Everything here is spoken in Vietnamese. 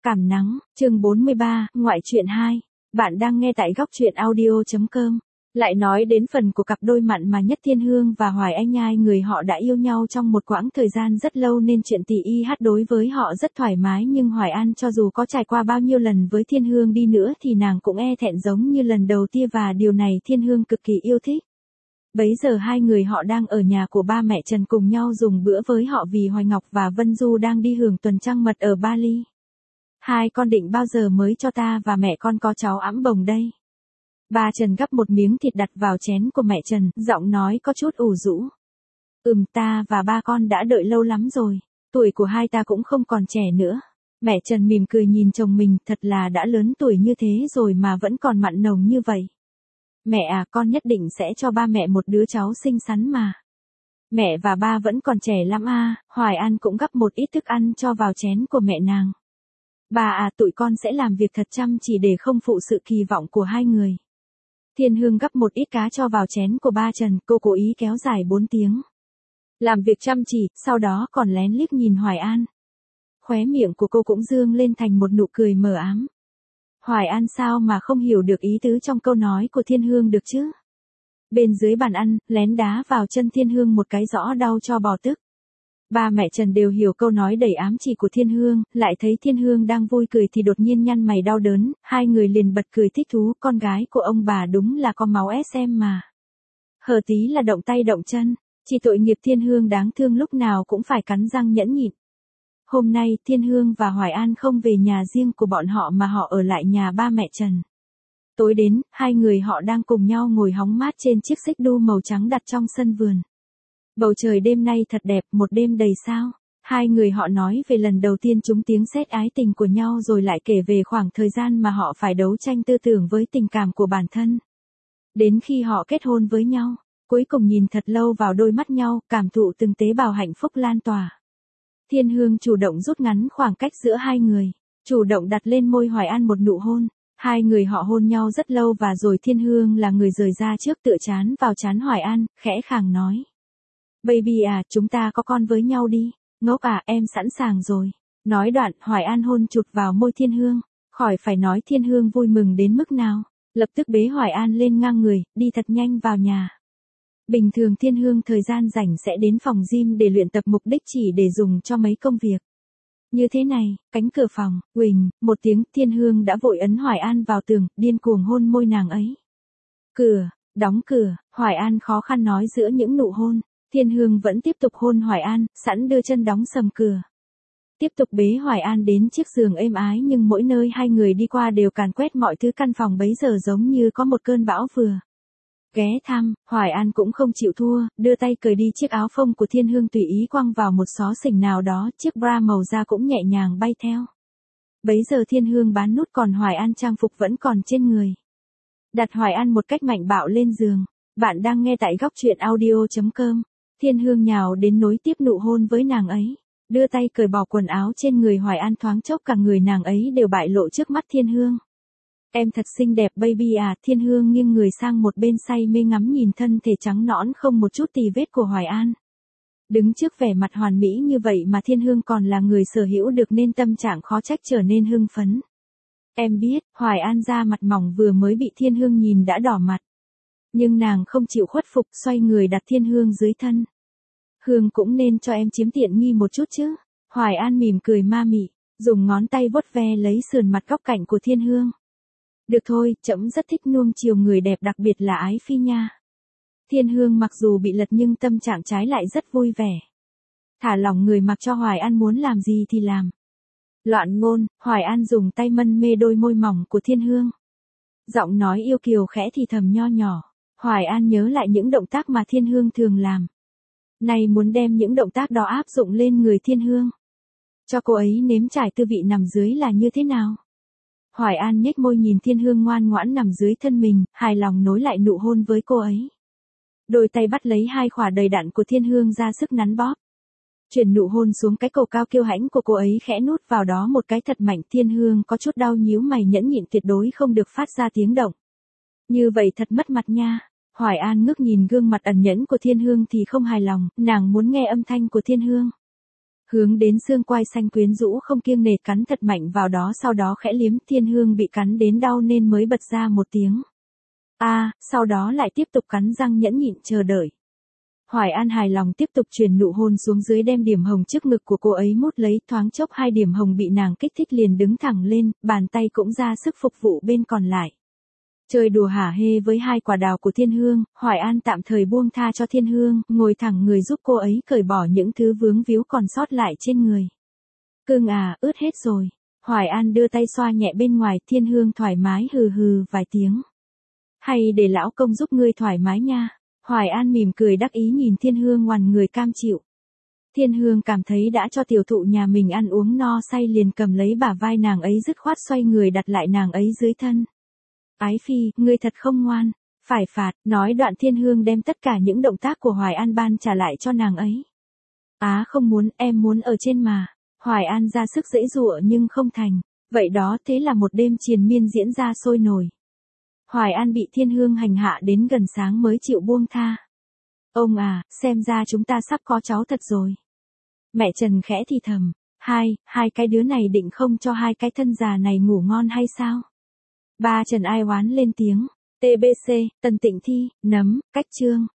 Cảm nắng, chương 43, ngoại truyện 2. Bạn đang nghe tại góc truyện audio.com. Lại nói đến phần của cặp đôi mặn mà Nhất Thiên Hương và Hoài Anh, hai người họ đã yêu nhau trong một quãng thời gian rất lâu nên chuyện tỷ y hát đối với họ rất thoải mái, nhưng Hoài An cho dù có trải qua bao nhiêu lần với Thiên Hương đi nữa thì nàng cũng e thẹn giống như lần đầu tiên, và điều này Thiên Hương cực kỳ yêu thích. Bấy giờ hai người họ đang ở nhà của ba mẹ Trần cùng nhau dùng bữa với họ vì Hoài Ngọc và Vân Du đang đi hưởng tuần trăng mật ở Bali. Hai con định bao giờ mới cho ta và mẹ con có cháu ẵm bồng đây? Ba Trần gắp một miếng thịt đặt vào chén của mẹ Trần, giọng nói có chút ủ rũ. Ta và ba con đã đợi lâu lắm rồi, tuổi của hai ta cũng không còn trẻ nữa. Mẹ Trần mỉm cười nhìn chồng mình, thật là đã lớn tuổi như thế rồi mà vẫn còn mặn nồng như vậy. Mẹ à, con nhất định sẽ cho ba mẹ một đứa cháu xinh xắn mà. Mẹ và ba vẫn còn trẻ lắm à. Hoài An cũng gắp một ít thức ăn cho vào chén của mẹ nàng. Bà à, tụi con sẽ làm việc thật chăm chỉ để không phụ sự kỳ vọng của hai người. Thiên Hương gắp một ít cá cho vào chén của ba Trần, cô cố ý kéo dài 4 tiếng. Làm việc chăm chỉ, sau đó còn lén liếc nhìn Hoài An. Khóe miệng của cô cũng dương lên thành một nụ cười mờ ám. Hoài An sao mà không hiểu được ý tứ trong câu nói của Thiên Hương được chứ? Bên dưới bàn ăn, lén đá vào chân Thiên Hương một cái rõ đau cho bỏ tức. Ba mẹ Trần đều hiểu câu nói đầy ám chỉ của Thiên Hương, lại thấy Thiên Hương đang vui cười thì đột nhiên nhăn mày đau đớn, hai người liền bật cười thích thú, con gái của ông bà đúng là có máu SM mà. Hờ tí là động tay động chân, chỉ tội nghiệp Thiên Hương đáng thương lúc nào cũng phải cắn răng nhẫn nhịn. Hôm nay, Thiên Hương và Hoài An không về nhà riêng của bọn họ mà họ ở lại nhà ba mẹ Trần. Tối đến, hai người họ đang cùng nhau ngồi hóng mát trên chiếc xích đu màu trắng đặt trong sân vườn. Bầu trời đêm nay thật đẹp, một đêm đầy sao. Hai người họ nói về lần đầu tiên chúng tiếng sét ái tình của nhau, rồi lại kể về khoảng thời gian mà họ phải đấu tranh tư tưởng với tình cảm của bản thân. Đến khi họ kết hôn với nhau, cuối cùng nhìn thật lâu vào đôi mắt nhau, cảm thụ từng tế bào hạnh phúc lan tỏa. Thiên Hương chủ động rút ngắn khoảng cách giữa hai người, chủ động đặt lên môi Hoài An một nụ hôn. Hai người họ hôn nhau rất lâu và rồi Thiên Hương là người rời ra trước, tựa trán vào trán Hoài An, khẽ khàng nói. Baby à, chúng ta có con với nhau đi. Ngốc à, em sẵn sàng rồi. Nói đoạn, Hoài An hôn chụt vào môi Thiên Hương. Khỏi phải nói Thiên Hương vui mừng đến mức nào. Lập tức bế Hoài An lên ngang người, đi thật nhanh vào nhà. Bình thường Thiên Hương thời gian rảnh sẽ đến phòng gym để luyện tập, mục đích chỉ để dùng cho mấy công việc. Như thế này, cánh cửa phòng, huỳnh, một tiếng, Thiên Hương đã vội ấn Hoài An vào tường, điên cuồng hôn môi nàng ấy. Cửa, đóng cửa, Hoài An khó khăn nói giữa những nụ hôn. Thiên Hương vẫn tiếp tục hôn Hoài An, sẵn đưa chân đóng sầm cửa. Tiếp tục bế Hoài An đến chiếc giường êm ái, nhưng mỗi nơi hai người đi qua đều càn quét mọi thứ, căn phòng bấy giờ giống như có một cơn bão vừa ghé thăm. Hoài An cũng không chịu thua, đưa tay cởi đi chiếc áo phông của Thiên Hương, tùy ý quăng vào một xó xỉnh nào đó, chiếc bra màu da cũng nhẹ nhàng bay theo. Bấy giờ Thiên Hương bán nút, còn Hoài An trang phục vẫn còn trên người. Đặt Hoài An một cách mạnh bạo lên giường. Bạn đang nghe tại góc truyện audio.com. Thiên Hương nhào đến nối tiếp nụ hôn với nàng ấy, đưa tay cởi bỏ quần áo trên người Hoài An, thoáng chốc cả người nàng ấy đều bại lộ trước mắt Thiên Hương. Em thật xinh đẹp baby à. Thiên Hương nghiêng người sang một bên say mê ngắm nhìn thân thể trắng nõn không một chút tì vết của Hoài An. Đứng trước vẻ mặt hoàn mỹ như vậy mà Thiên Hương còn là người sở hữu được nên tâm trạng khó trách trở nên hưng phấn. Em biết, Hoài An da mặt mỏng vừa mới bị Thiên Hương nhìn đã đỏ mặt. Nhưng nàng không chịu khuất phục, xoay người đặt Thiên Hương dưới thân. Hương cũng nên cho em chiếm tiện nghi một chút chứ. Hoài An mỉm cười ma mị, dùng ngón tay vuốt ve lấy sườn mặt góc cạnh của Thiên Hương. Được thôi, trẫm rất thích nuông chiều người đẹp, đặc biệt là ái phi nha. Thiên Hương mặc dù bị lật nhưng tâm trạng trái lại rất vui vẻ. Thả lỏng người mặc cho Hoài An muốn làm gì thì làm. Loạn ngôn, Hoài An dùng tay mân mê đôi môi mỏng của Thiên Hương. Giọng nói yêu kiều khẽ thì thầm nho nhỏ. Hoài An nhớ lại những động tác mà Thiên Hương thường làm. Này muốn đem những động tác đó áp dụng lên người Thiên Hương. Cho cô ấy nếm trải tư vị nằm dưới là như thế nào. Hoài An nhếch môi nhìn Thiên Hương ngoan ngoãn nằm dưới thân mình, hài lòng nối lại nụ hôn với cô ấy. Đôi tay bắt lấy hai khỏa đầy đặn của Thiên Hương ra sức nắn bóp. Chuyển nụ hôn xuống cái cổ cao kiêu hãnh của cô ấy, khẽ nuốt vào đó một cái thật mạnh. Thiên Hương có chút đau nhíu mày, nhẫn nhịn tuyệt đối không được phát ra tiếng động. Như vậy thật mất mặt nha. Hoài An ngước nhìn gương mặt ẩn nhẫn của Thiên Hương thì không hài lòng, nàng muốn nghe âm thanh của Thiên Hương. Hướng đến xương quai xanh quyến rũ không kiêng nể cắn thật mạnh vào đó, sau đó khẽ liếm. Thiên Hương bị cắn đến đau nên mới bật ra một tiếng sau đó lại tiếp tục cắn răng nhẫn nhịn chờ đợi. Hoài An hài lòng tiếp tục truyền nụ hôn xuống dưới, đem điểm hồng trước ngực của cô ấy mút lấy, thoáng chốc 2 điểm hồng bị nàng kích thích liền đứng thẳng lên, bàn tay cũng ra sức phục vụ bên còn lại. Chơi đùa hả hê với 2 quả đào của Thiên Hương, Hoài An tạm thời buông tha cho Thiên Hương, ngồi thẳng người giúp cô ấy cởi bỏ những thứ vướng víu còn sót lại trên người. Cưng à, ướt hết rồi. Hoài An đưa tay xoa nhẹ bên ngoài. Thiên Hương thoải mái hừ hừ vài tiếng. Hay để lão công giúp ngươi thoải mái nha. Hoài An mỉm cười đắc ý nhìn Thiên Hương ngoằn người cam chịu. Thiên Hương cảm thấy đã cho tiểu thụ nhà mình ăn uống no say liền cầm lấy bả vai nàng ấy dứt khoát xoay người đặt lại nàng ấy dưới thân. Ái phi, ngươi thật không ngoan, phải phạt. Nói đoạn Thiên Hương đem tất cả những động tác của Hoài An ban trả lại cho nàng ấy. Không muốn, em muốn ở trên mà. Hoài An ra sức giãy giụa nhưng không thành. Vậy đó, thế là một đêm triền miên diễn ra sôi nổi. Hoài An bị Thiên Hương hành hạ đến gần sáng mới chịu buông tha. Ông à, xem ra chúng ta sắp có cháu thật rồi. Mẹ Trần khẽ thì thầm, hai cái đứa này định không cho 2 cái thân già này ngủ ngon hay sao? Ba Trần ai oán lên tiếng, TBC, Tần Tịnh Thi, nấm, cách chương.